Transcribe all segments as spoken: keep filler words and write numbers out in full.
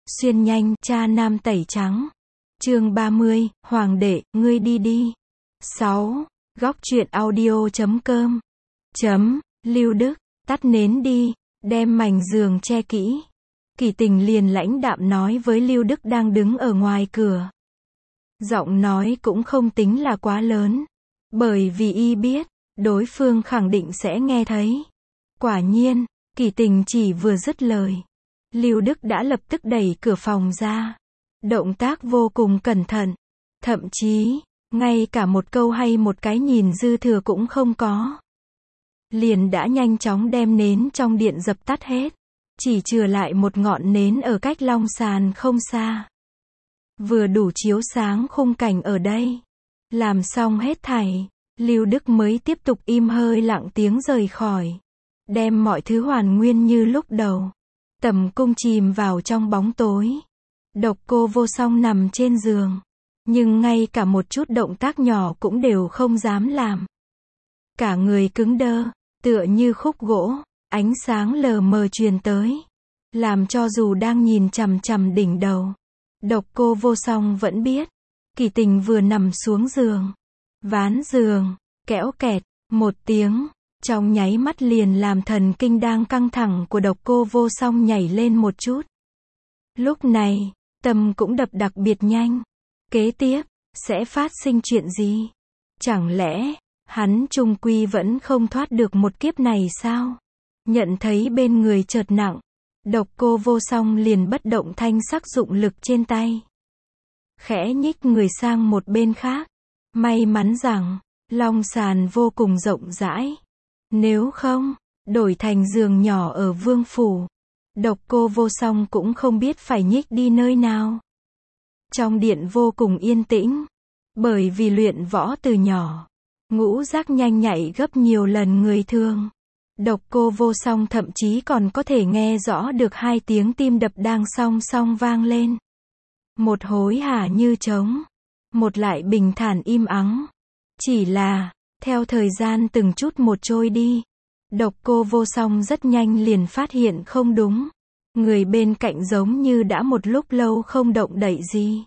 Xuyên nhanh, cha nam tẩy trắng. Chương ba mươi, Hoàng đệ, ngươi đi đi. sáu. Góc truyện audio chấm com. Chấm, Lưu Đức, tắt nến đi, đem mảnh giường che kỹ. Kỳ Tình liền lãnh đạm nói với Lưu Đức đang đứng ở ngoài cửa. Giọng nói cũng không tính là quá lớn, bởi vì y biết, đối phương khẳng định sẽ nghe thấy. Quả nhiên, Kỳ Tình chỉ vừa dứt lời, Lưu Đức đã lập tức đẩy cửa phòng ra. Động tác vô cùng cẩn thận, thậm chí, ngay cả một câu hay một cái nhìn dư thừa cũng không có. Liền đã nhanh chóng đem nến trong điện dập tắt hết, chỉ chừa lại một ngọn nến ở cách long sàn không xa. Vừa đủ chiếu sáng khung cảnh ở đây. Làm xong hết thảy, Lưu Đức mới tiếp tục im hơi lặng tiếng rời khỏi. Đem mọi thứ hoàn nguyên như lúc đầu. Tầm cung chìm vào trong bóng tối. Độc Cô Vô Song nằm trên giường, nhưng ngay cả một chút động tác nhỏ cũng đều không dám làm. Cả người cứng đơ, tựa như khúc gỗ, ánh sáng lờ mờ truyền tới, làm cho dù đang nhìn chằm chằm đỉnh đầu, Độc Cô Vô Song vẫn biết, Kỳ Tình vừa nằm xuống giường. Ván giường, kẽo kẹt, một tiếng, trong nháy mắt liền làm thần kinh đang căng thẳng của Độc Cô Vô Song nhảy lên một chút. Lúc này, tâm cũng đập đặc biệt nhanh. Kế tiếp, sẽ phát sinh chuyện gì? Chẳng lẽ, hắn chung quy vẫn không thoát được một kiếp này sao? Nhận thấy bên người chợt nặng, Độc Cô Vô Song liền bất động thanh sắc dụng lực trên tay. Khẽ nhích người sang một bên khác. May mắn rằng, long sàn vô cùng rộng rãi. Nếu không, đổi thành giường nhỏ ở vương phủ, Độc Cô Vô Song cũng không biết phải nhích đi nơi nào. Trong điện vô cùng yên tĩnh, bởi vì luyện võ từ nhỏ, ngũ giác nhanh nhạy gấp nhiều lần người thường. Độc Cô Vô Song thậm chí còn có thể nghe rõ được hai tiếng tim đập đang song song vang lên. Một hối hả như trống, một lại bình thản im ắng. Chỉ là, theo thời gian từng chút một trôi đi, Độc Cô Vô Song rất nhanh liền phát hiện không đúng. Người bên cạnh giống như đã một lúc lâu không động đậy gì.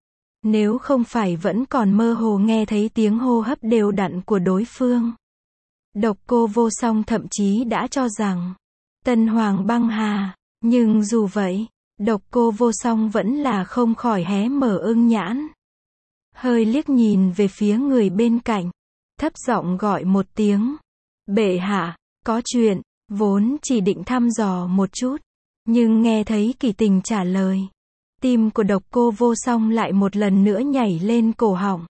Nếu không phải vẫn còn mơ hồ nghe thấy tiếng hô hấp đều đặn của đối phương. Độc Cô Vô Song thậm chí đã cho rằng Tân Hoàng băng hà, nhưng dù vậy, Độc Cô Vô Song vẫn là không khỏi hé mở ưng nhãn. Hơi liếc nhìn về phía người bên cạnh, thấp giọng gọi một tiếng. Bệ hạ, có chuyện, vốn chỉ định thăm dò một chút, nhưng nghe thấy Kỳ Tình trả lời. Tim của Độc Cô Vô Song lại một lần nữa nhảy lên cổ họng.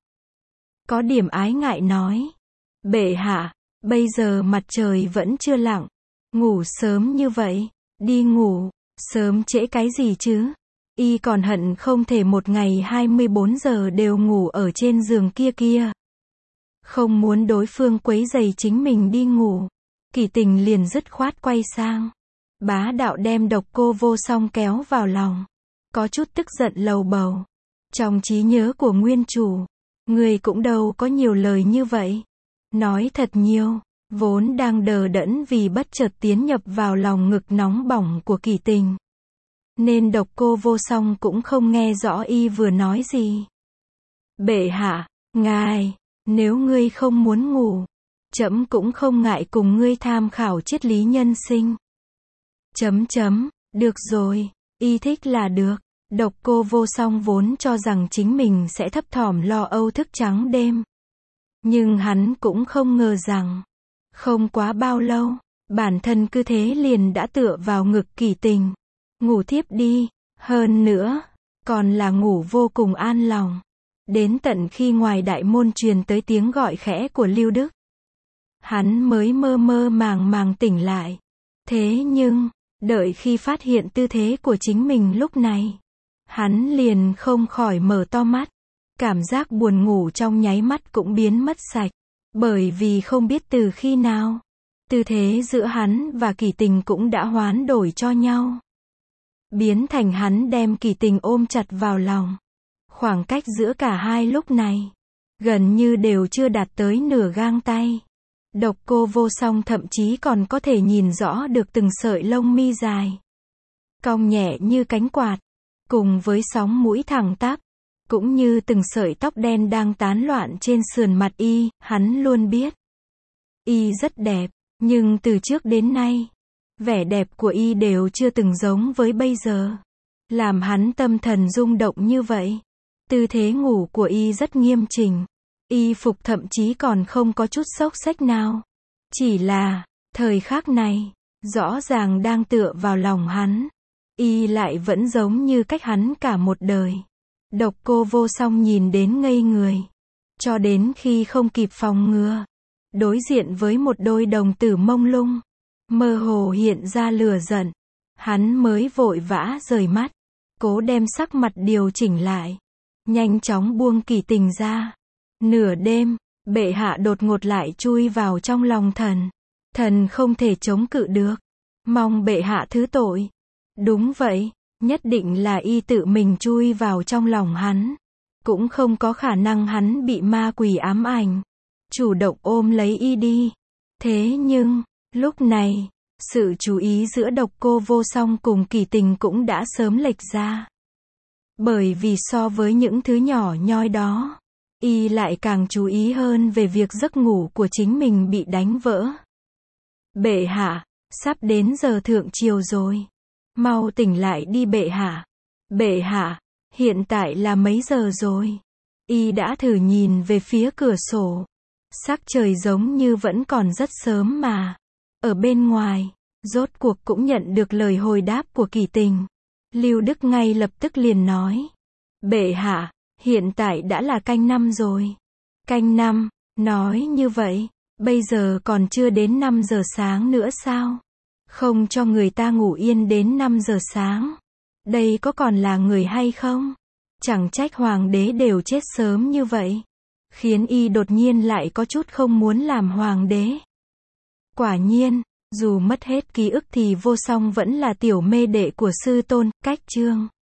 Có điểm ái ngại nói. Bệ hạ, bây giờ mặt trời vẫn chưa lặn. Ngủ sớm như vậy, đi ngủ, sớm trễ cái gì chứ? Y còn hận không thể một ngày hai mươi bốn giờ đều ngủ ở trên giường kia kia. Không muốn đối phương quấy rầy chính mình đi ngủ. Kỳ Tình liền dứt khoát quay sang. Bá đạo đem Độc Cô Vô Song kéo vào lòng. Có chút tức giận lầu bầu. Trong trí nhớ của nguyên chủ, người cũng đâu có nhiều lời như vậy. Nói thật nhiều, vốn đang đờ đẫn vì bất chợt tiến nhập vào lòng ngực nóng bỏng của Kỳ Tình. Nên Độc Cô Vô Song cũng không nghe rõ y vừa nói gì. Bệ hạ, ngài, nếu ngươi không muốn ngủ, trẫm cũng không ngại cùng ngươi tham khảo triết lý nhân sinh. Chấm chấm, được rồi, y thích là được. Độc Cô Vô Song vốn cho rằng chính mình sẽ thấp thỏm lo âu thức trắng đêm. Nhưng hắn cũng không ngờ rằng, không quá bao lâu, bản thân cứ thế liền đã tựa vào ngực Kỳ Tình. Ngủ thiếp đi, hơn nữa, còn là ngủ vô cùng an lòng. Đến tận khi ngoài đại môn truyền tới tiếng gọi khẽ của Lưu Đức, hắn mới mơ mơ màng màng tỉnh lại. Thế nhưng, đợi khi phát hiện tư thế của chính mình lúc này, hắn liền không khỏi mở to mắt. Cảm giác buồn ngủ trong nháy mắt cũng biến mất sạch. Bởi vì không biết từ khi nào, tư thế giữa hắn và Kỳ Tình cũng đã hoán đổi cho nhau. Biến thành hắn đem Kỳ Tình ôm chặt vào lòng. Khoảng cách giữa cả hai lúc này, gần như đều chưa đạt tới nửa gang tay. Độc Cô Vô Song thậm chí còn có thể nhìn rõ được từng sợi lông mi dài, cong nhẹ như cánh quạt. cùng với sóng mũi thẳng tắp, cũng như từng sợi tóc đen đang tán loạn trên sườn mặt y, hắn luôn biết. Y rất đẹp, nhưng từ trước đến nay, vẻ đẹp của y đều chưa từng giống với bây giờ. Làm hắn tâm thần rung động như vậy. Tư thế ngủ của y rất nghiêm chỉnh. Y phục thậm chí còn không có chút xốc xếch nào. Chỉ là, thời khắc này, rõ ràng đang tựa vào lòng hắn. Y lại vẫn giống như cách hắn cả một đời. Độc Cô Vô Song nhìn đến ngây người. Cho đến khi không kịp phòng ngừa. Đối diện với một đôi đồng tử mông lung. Mơ hồ hiện ra lửa giận. Hắn mới vội vã rời mắt. Cố đem sắc mặt điều chỉnh lại. Nhanh chóng buông Kỳ Tình ra. Nửa đêm, bệ hạ đột ngột lại chui vào trong lòng thần. Thần không thể chống cự được. Mong bệ hạ thứ tội. Đúng vậy, nhất định là y tự mình chui vào trong lòng hắn. Cũng không có khả năng hắn bị ma quỷ ám ảnh. Chủ động ôm lấy y đi. Thế nhưng, lúc này, sự chú ý giữa Độc Cô Vô Song cùng Kỳ Tình cũng đã sớm lệch ra. Bởi vì so với những thứ nhỏ nhoi đó, y lại càng chú ý hơn về việc giấc ngủ của chính mình bị đánh vỡ. Bệ hạ, sắp đến giờ thượng triều rồi. Mau tỉnh lại đi bệ hạ. Bệ hạ, hiện tại là mấy giờ rồi? Y đã thử nhìn về phía cửa sổ. Sắc trời giống như vẫn còn rất sớm mà. Ở bên ngoài, rốt cuộc cũng nhận được lời hồi đáp của Kỳ Tình. Lưu Đức ngay lập tức liền nói. Bệ hạ, hiện tại đã là canh năm rồi. Canh năm, nói như vậy, bây giờ còn chưa đến năm giờ sáng nữa sao? Không cho người ta ngủ yên đến năm giờ sáng. Đây có còn là người hay không? Chẳng trách hoàng đế đều chết sớm như vậy. Khiến y đột nhiên lại có chút không muốn làm hoàng đế. Quả nhiên, dù mất hết ký ức thì Vô Song vẫn là tiểu mê đệ của sư tôn, cách chương.